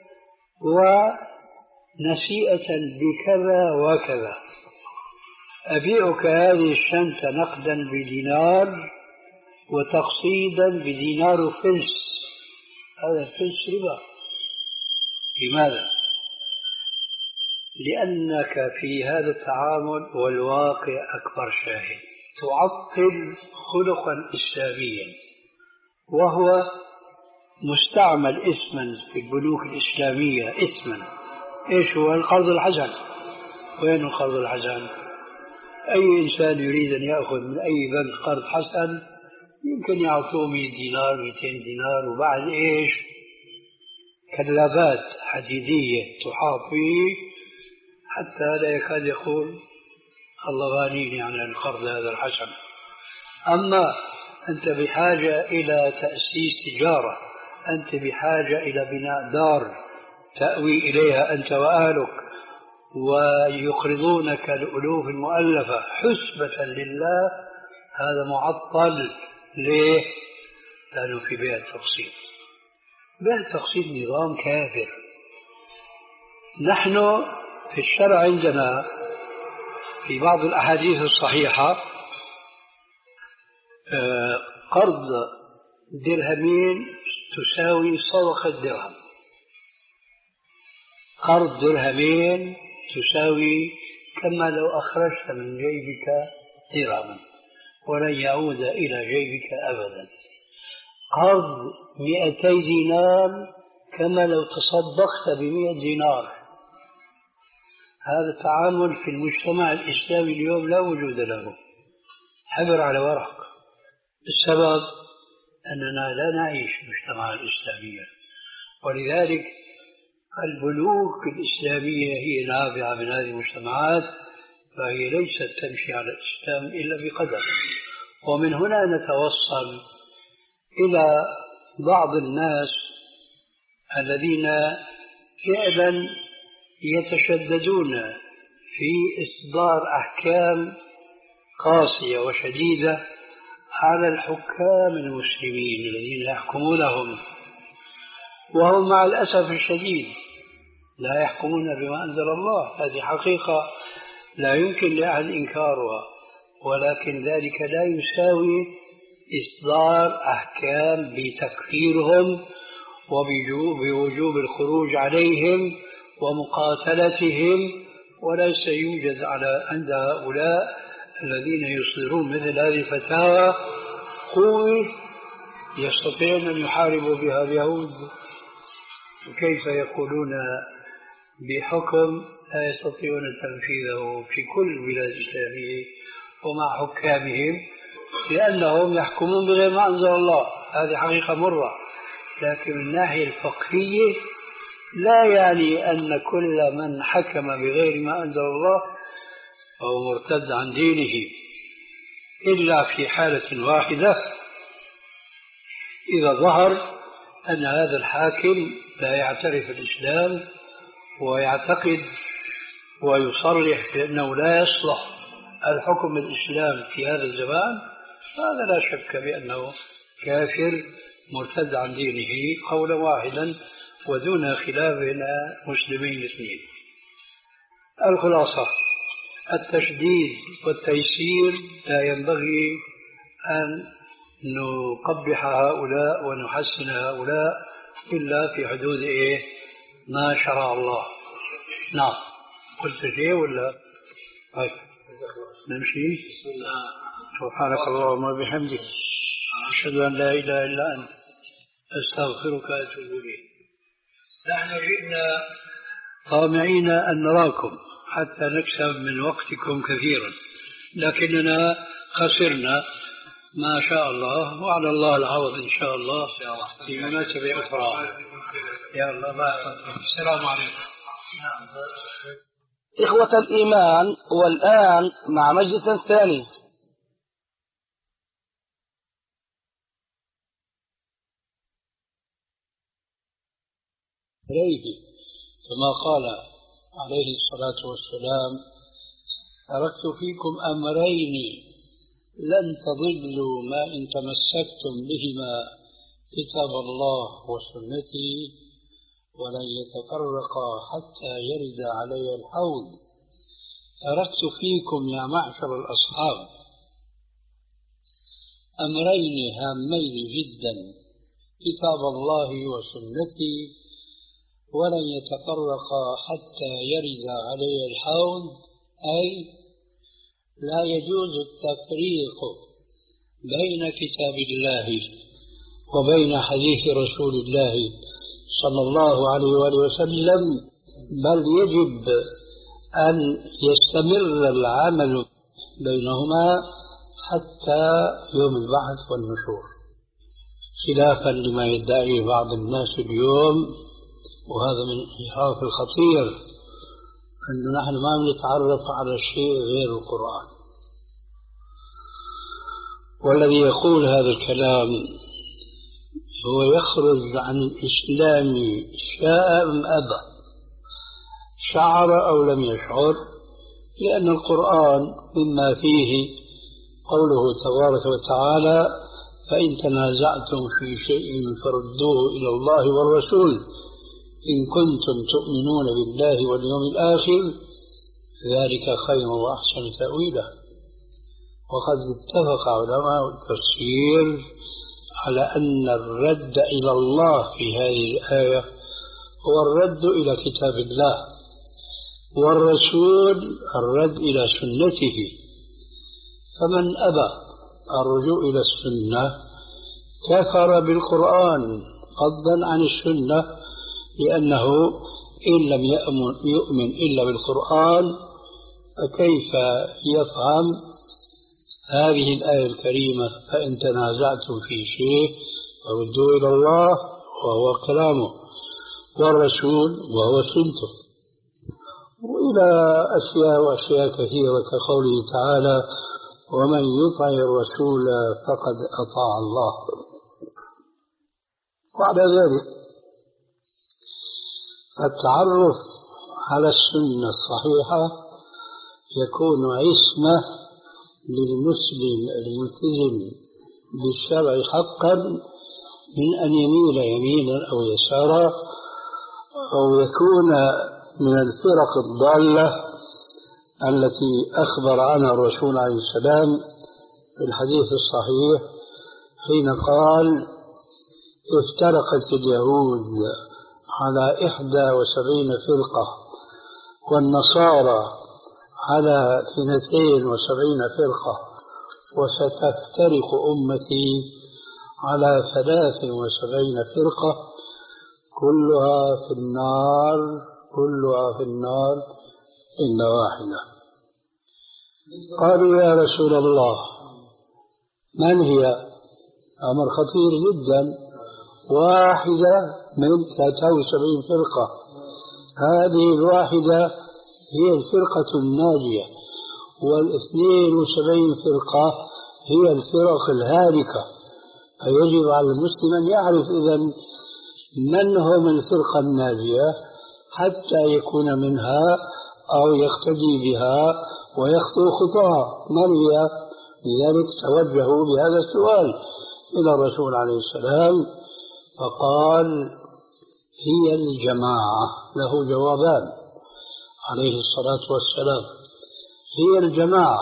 ونسيئة بكذا وكذا، أبيعك هذه الشنطة نقدا بدينار وتقسيطا بدينار وفلس. هذا الفلس ربا. لماذا؟ لأنك في هذا التعامل والواقع أكبر شاهد تعطل خلقا إسلاميا، وهو مستعمل اسما في البنوك الإسلامية، اسما إيش هو؟ القرض الحسن. وين القرض الحسن؟ أي إنسان يريد أن يأخذ من أي بنك قرض حسن يمكن يعطوه مئة دينار مئتين دينار، وبعد إيش؟ كلابات حديدية تحاط فيه حتى لا يكاد يقول الله غانيني عن القرض هذا الحسن. أما أنت بحاجة إلى تأسيس تجارة، أنت بحاجة إلى بناء دار تأوي إليها أنت وأهلك، ويقرضونك الألوف المؤلفة حسبة لله، هذا معطل. ليه؟ لأنه في بيع التقسيط. بيع التقسيط نظام كافر. نحن في الشرع عندنا في بعض الأحاديث الصحيحة قرض درهمين تساوي صدقة درهم. قرض درهمين تساوي كما لو أخرجت من جيبك درهما ولن يعود إلى جيبك أبدا. قرض مئتي دينار كما لو تصدقت بمئة دينار. هذا التعامل في المجتمع الإسلامي اليوم لا وجود له، حبر على ورق. السبب أننا لا نعيش مجتمعا إسلاميا، ولذلك البنوك الإسلامية هي نابعة من هذه المجتمعات، فهي ليست تمشي على الإسلام إلا بقدر. ومن هنا نتوصل إلى بعض الناس الذين فعلا يتشددون في إصدار أحكام قاسية وشديدة على الحكام المسلمين الذين يحكمونهم، وهم مع الأسف الشديد لا يحكمون بما أنزل الله. هذه حقيقة لا يمكن لأحد إنكارها، ولكن ذلك لا يساوي إصدار أحكام بتكفيرهم وبوجوب الخروج عليهم ومقاتلتهم. وليس يوجد على عند هؤلاء الذين يصدرون مثل هذه الفتاوى قوة يستطيعون أن يحاربوا بها اليهود. وكيف يقولون بحكم لا يستطيعون تنفيذه في كل البلاد الإسلامية ومع حكامهم، لأنهم يحكمون بغير ما أنزل الله. هذه حقيقة مرة، لكن من الناحية الفقهية لا يعني أن كل من حكم بغير ما أنزل الله فهو مرتد عن دينه، إلا في حالة واحدة، إذا ظهر أن هذا الحاكم لا يعترف الإسلام ويعتقد ويصرح بأنه لا يصلح الحكم الإسلام في هذا الزمان، هذا لا شك بأنه كافر مرتد عن دينه قولا واحدا ودون خلاف بين مسلمين اثنين. الخلاصة: التشديد والتيسير لا ينبغي أن نقبح هؤلاء ونحسن هؤلاء إلا في حدود إيه؟ ما شرع الله. نعم. قلت شيء ولا؟ طيب نمشي. سبحانك اللهم وبحمدك أشهد أن لا إله إلا أنت أستغفرك وأتوب إليك. نحن جئنا طامعين أن نراكم حتى نكسب من وقتكم كثيرا، لكننا خسرنا ما شاء الله، وعلى الله العوض إن شاء الله في مناسبة أخرى. يا الله بارك. السلام عليكم.
إخوة الإيمان، والآن مع مجلس ثاني.
أمريه كما قال عليه الصلاة والسلام: تركت فيكم أمرين لن تضلوا ما إن تمسكتم بهما، كتاب الله وسنتي، ولن يتفرقا حتى يرد علي الحوض. تركت فيكم يا معشر الأصحاب أمرين هامين جدا: كتاب الله وسنتي، ولن يتفرقا حتى يرد علي الحوض. أي لا يجوز التفريق بين كتاب الله وبين حديث رسول الله صلى الله عليه وآله وسلم، بل يجب أن يستمر العمل بينهما حتى يوم البعث والنشور، خلافا لما يدعيه بعض الناس اليوم، وهذا من الانحراف الخطير، أنه نحن ما نتعرف على شيء غير القرآن. والذي يقول هذا الكلام هو يخرج عن الإسلام شاء أم أبى، شعر أو لم يشعر، لأن القرآن مما فيه قوله تبارك وتعالى: فإن تنازعتم في شيء فردوه إلى الله والرسول إن كنتم تؤمنون بالله واليوم الآخر ذلك خير وأحسن تأويلا. وقد اتفق علماء التفسير على أن الرد إلى الله في هذه الآية هو الرد إلى كتاب الله، والرسول الرد إلى سنته. فمن أبى الرجوع إلى السنة كفر بالقرآن فضلا عن السنة، لأنه إن لم يؤمن إلا بالقرآن فكيف يفهم هذه الآية الكريمة: فإن تنازعتم في شيء فردوا إلى الله وهو كلامه، والرسول وهو سنته، وإلى أشياء وأشياء كثيرة كقوله تعالى: ومن يطع الرسول فقد أطاع الله. وعلى ذلك التعرف على السنة الصحيحة يكون عصمة للمسلم الملتزم بالشرع حقا من أن يميل يمينا أو يسارا، أو يكون من الفرق الضالة التي أخبر عنها الرسول عليه السلام في الحديث الصحيح حين قال: افترقت اليهود على إحدى وسبعين فرقة والنصارى على اثنتين وسبعين فرقة وستفترق أمتي على ثلاث وسبعين فرقة كلها في النار كلها في النار إلا واحدة. قالوا: يا رسول الله من هي؟ أمر خطير جدا، واحدة من ثلاثة وسبعين فرقة، هذه الواحدة هي الفرقة الناجية، والاثنين وسبعين فرقة هي الفرق الهالكة. فيجب على المسلم أن يعرف إذن من هم الفرقة الناجية حتى يكون منها أو يقتدي بها ويخطو خطاها. من هي؟ لذلك توجهوا بهذا السؤال إلى الرسول عليه السلام فقال: هي الجماعة. له جوابان عليه الصلاة والسلام: هي الجماعة.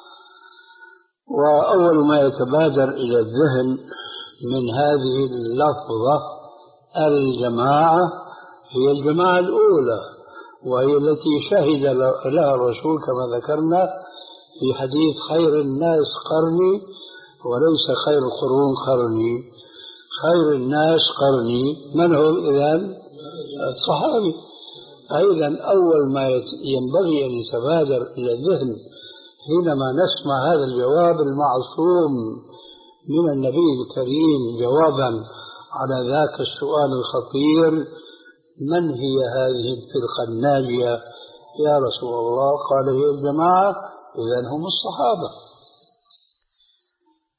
وأول ما يتبادر إلى الذهن من هذه اللفظة الجماعة هي الجماعة الأولى، وهي التي شهد لها الرسول كما ذكرنا في حديث: خير الناس قرني وليس خير القرون قرني. خير الناس قرني من هم إذن؟ الصحابي. أيضا أول ما ينبغي أن يتبادر إلى الذهن حينما نسمع هذا الجواب المعصوم من النبي الكريم جوابا على ذاك السؤال الخطير: من هي هذه الفرقة الناجية يا رسول الله؟ قال: هي الجماعة. إذن هم الصحابة،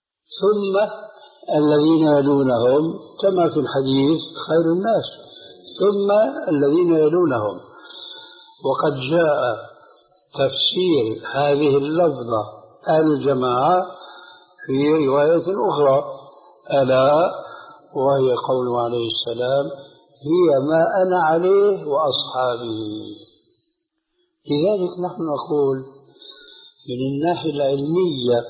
ثم الذين يلونهم كما في الحديث خير الناس، ثم الذين يلونهم. وقد جاء تفسير هذه اللفظة الجماعة في رواية أخرى، ألا وهي قوله عليه السلام: هي ما أنا عليه وأصحابي. لذلك نحن نقول من الناحية العلمية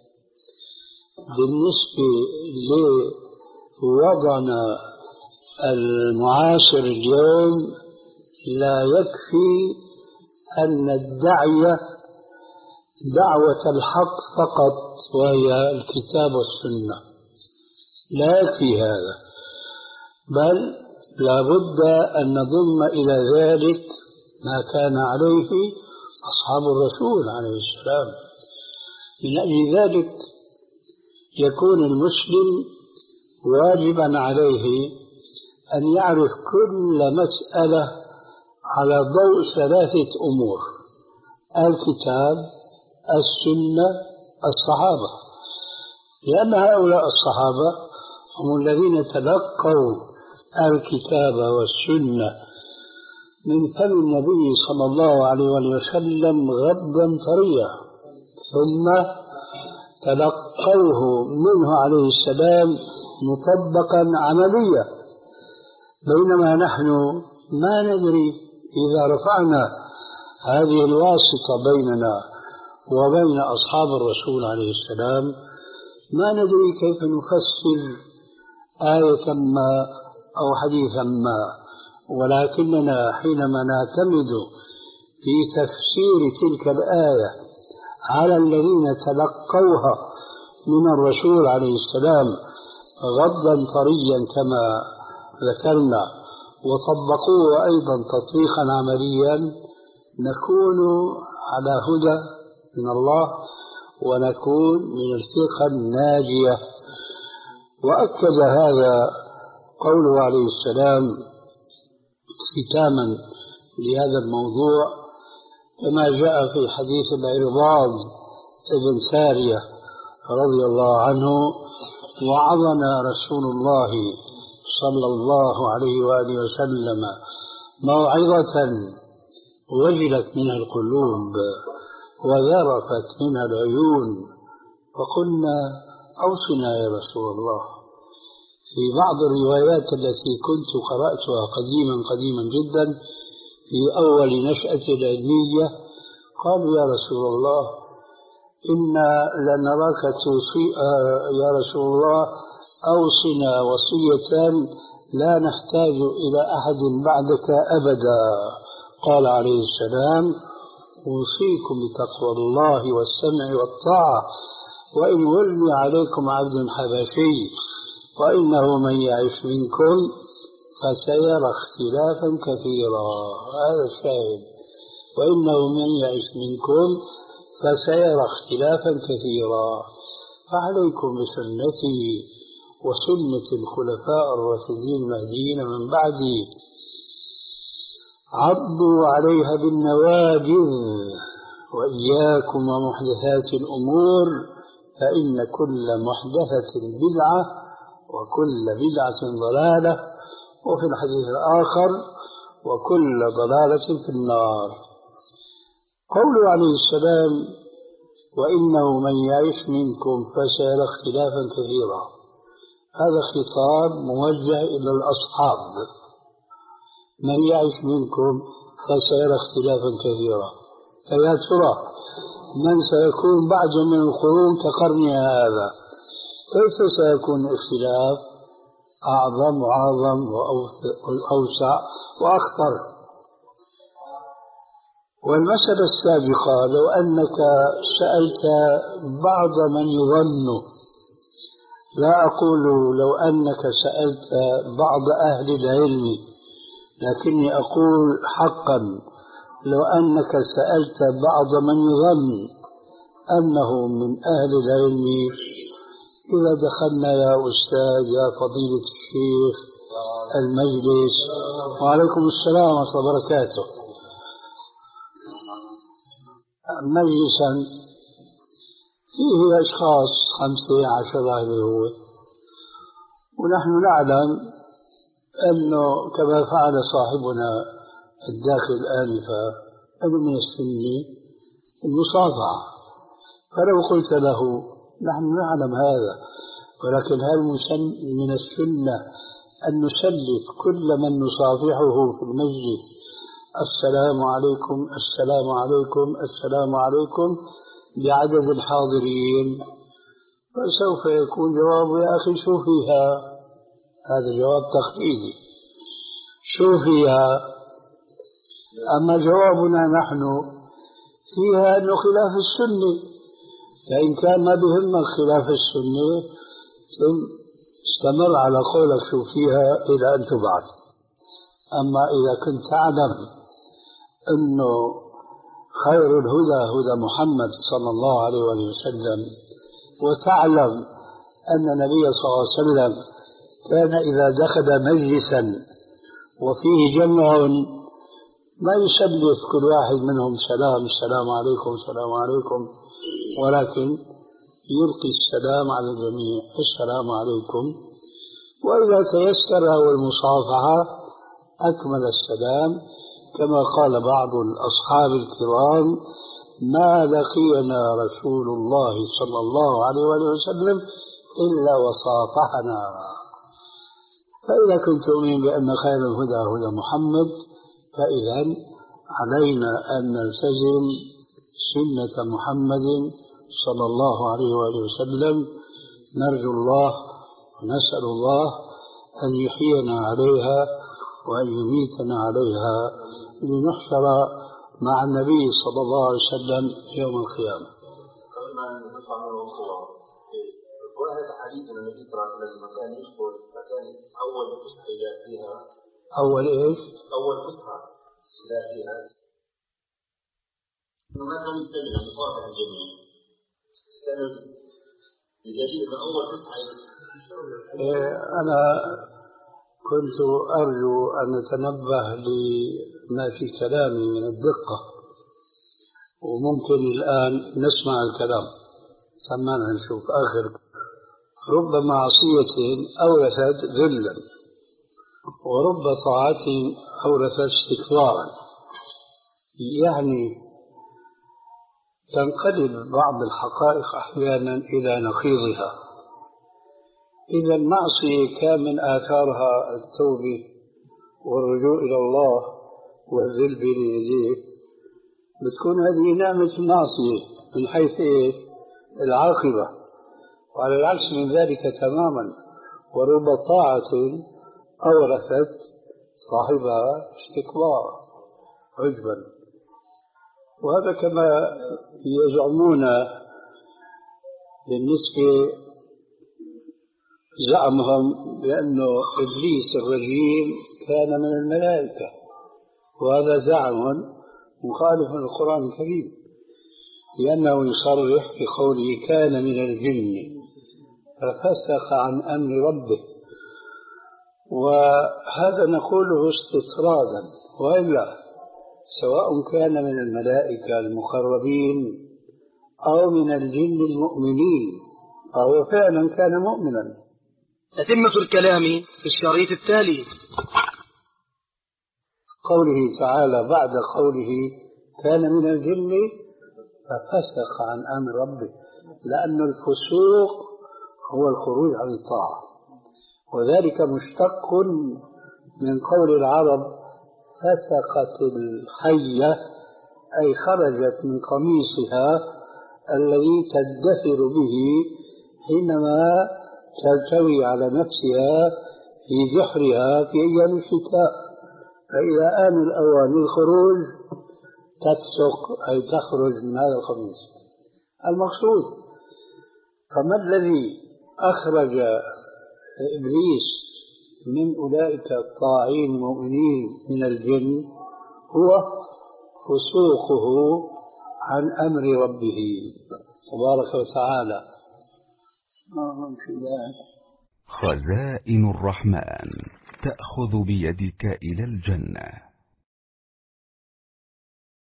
بالنسبة لوضعنا المعاصر اليوم لا يكفي أن ندعي دعوة الحق فقط وهي الكتاب والسنة، لا يكفي هذا، بل لا بد أن نضم إلى ذلك ما كان عليه أصحاب الرسول عليه السلام. من أجل ذلك يكون المسلم واجبا عليه أن يعرف كل مسألة على ضوء ثلاثة أمور: الكتاب، السنة، الصحابة، لأن هؤلاء الصحابة هم الذين تلقوا الكتاب والسنة من فم النبي صلى الله عليه وسلم غدا طريا، ثم تلقوه منه عليه السلام مطبقا عمليا، بينما نحن ما ندري إذا رفعنا هذه الواسطة بيننا وبين أصحاب الرسول عليه السلام ما ندري كيف نفسر آية ما أو حديثا ما، ولكننا حينما نعتمد في تفسير تلك الآية على الذين تلقوها من الرسول عليه السلام غضا طريا كما ذكرنا وطبقوه أيضا تطبيقا عمليا، نكون على هدى من الله ونكون من الفرقة الناجية. وأكد هذا قوله عليه السلام ختاما لهذا الموضوع كما جاء في حديث العرباض بن سارية رضي الله عنه: وعظنا رسول الله صلى الله عليه وآله وسلم موعظة وجلت منها القلوب وذرفت منها العيون، فقلنا: أوصنا يا رسول الله. في بعض الروايات التي كنت قرأتها قديما قديما جدا في أول نشأة العلمية قالوا: يا رسول الله إنا لنراك توصي يا رسول الله أوصنا وصية لا نحتاج إلى أحد بعدك أبدا. قال عليه السلام: أوصيكم بتقوى الله والسمع والطاعة وإن ولي عليكم عبد حبشي وإنه من يعش منكم فسيرى اختلافا كثيرا. هذا الشاهد: وإنه من يعش منكم فسيرى اختلافا كثيرا، فعليكم بسنتي وسنة الخلفاء الراشدين المهديين من بعدي، عضوا عليها بالنواجذ، وإياكم ومحدثات الأمور فإن كل محدثة بدعة وكل بدعة ضلالة، وفي الحديث الآخر: وكل ضلالة في النار. قوله عليه السلام: وإنه من يعيش منكم فسيرى اختلافا كثيرا، هذا خطاب موجه إلى الأصحاب. من يعيش منكم فسيرى اختلافا كثيرا، فيا ترى من سيكون بعد من القرون كقرنها هذا؟ كيف سيكون الاختلاف أعظم وأعظم وأوسع وأخطر؟ والمسألة السابقة لو أنك سألت بعض من يظن، لا أقول لو أنك سألت بعض أهل العلم، لكني أقول حقا لو أنك سألت بعض من يظن أنه من أهل العلم، إذا دخلنا يا أستاذ يا فضيلة الشيخ المجلس، وعليكم السلام ورحمة الله وبركاته، مجلسا فيه أشخاص خمسة عشر هو، ونحن نعلم أنه كما فعل صاحبنا الداخل آنفا من السنة المصافحة. فلو قلت له نحن نعلم هذا، ولكن هل من السنة أن نسلف كل من نصافحه في المسجد السلام عليكم السلام عليكم السلام عليكم بعدد الحاضرين؟ فسوف يكون جواب يا أخي شو فيها؟ هذا جواب تخفيفي، شو فيها؟ أما جوابنا نحن فيها أنه خلاف السنة، فإن كان ما بهمك خلاف السنة استمر على قولك شو فيها إلى أن تبعث. أما إذا كنت تعلم أنه خير الهدى هدى محمد صلى الله عليه وسلم، وتعلم أن النبي صلى الله عليه وسلم كان إذا دخل مجلسا وفيه جمع ما يسلف كل واحد منهم سلام السلام عليكم السلام عليكم، ولكن يلقي السلام على الجميع السلام عليكم، وإذا تيسر المصافحة أكمل السلام، كما قال بعض الأصحاب الكرام ما لقينا رسول الله صلى الله عليه وسلم إلا وصافحنا. فإذا كنت تؤمن بأن خير الهدى هدى محمد، فإذا علينا أن نلتزم سنة محمد صلى الله عليه وسلم. نرجو الله ونسأل الله أن يحيينا عليها وأن يميتنا عليها لنحشر مع النبي صلى الله عليه وسلم يوم القيامة.
قبل ما نطلع من الصورة، وهذا حديث النبي صلى الله عليه وسلم كان يدخل مكان أول فسحة إذا فيها
أول إيش؟
أول فسحة إذا فيها إنه ما كان يستمع لصافح الجميع، كان يجري من أول فسحة.
أنا كنت أرجو أن نتنبه لما في كلامي من الدقة، وممكن الآن نسمع الكلام سمعنا نشوف آخر. رب معصية أورثت ذلا، ورب طاعة أورثت استكبارا. يعني تنقلب بعض الحقائق أحيانا إلى نقيضها. إذا المعصية كان من آثارها التوبة والرجوع إلى الله والذل بين يديه، بتكون هذه نعمة المعصية من حيث العاقبة. وعلى العكس من ذلك تماما، ورب طاعة أورثت صاحبها استكبارا عجبا. وهذا كما يزعمون بالنسبة زعمهم بأنه إبليس الرجيم كان من الملائكة، وهذا زعم مخالف للقرآن الكريم، لأنه يصرح بقوله كان من الجن ففسق عن أمر ربه. وهذا نقوله استطرادا، وإلا سواء كان من الملائكة المقربين أو من الجن المؤمنين فهو فعلا كان مؤمنا.
تتمة الكلام في الشريط التالي.
قوله تعالى بعد قوله كان من الجن ففسق عن أمر ربه، لأن الفسوق هو الخروج عن الطاعة، وذلك مشتق من قول العرب فسقت الحية، أي خرجت من قميصها الذي تدثر به حينما تلتوي على نفسها في جحرها في أيام الشتاء، فإذا آن الأوان الخروج تفسق أي تخرج من هذا القميص. المقصود فما الذي أخرج إبليس من أولئك الطاعين المؤمنين من الجن هو فسوقه عن أمر ربه تبارك وتعالى.
خزائن الرحمن تأخذ بيدك إلى الجنة.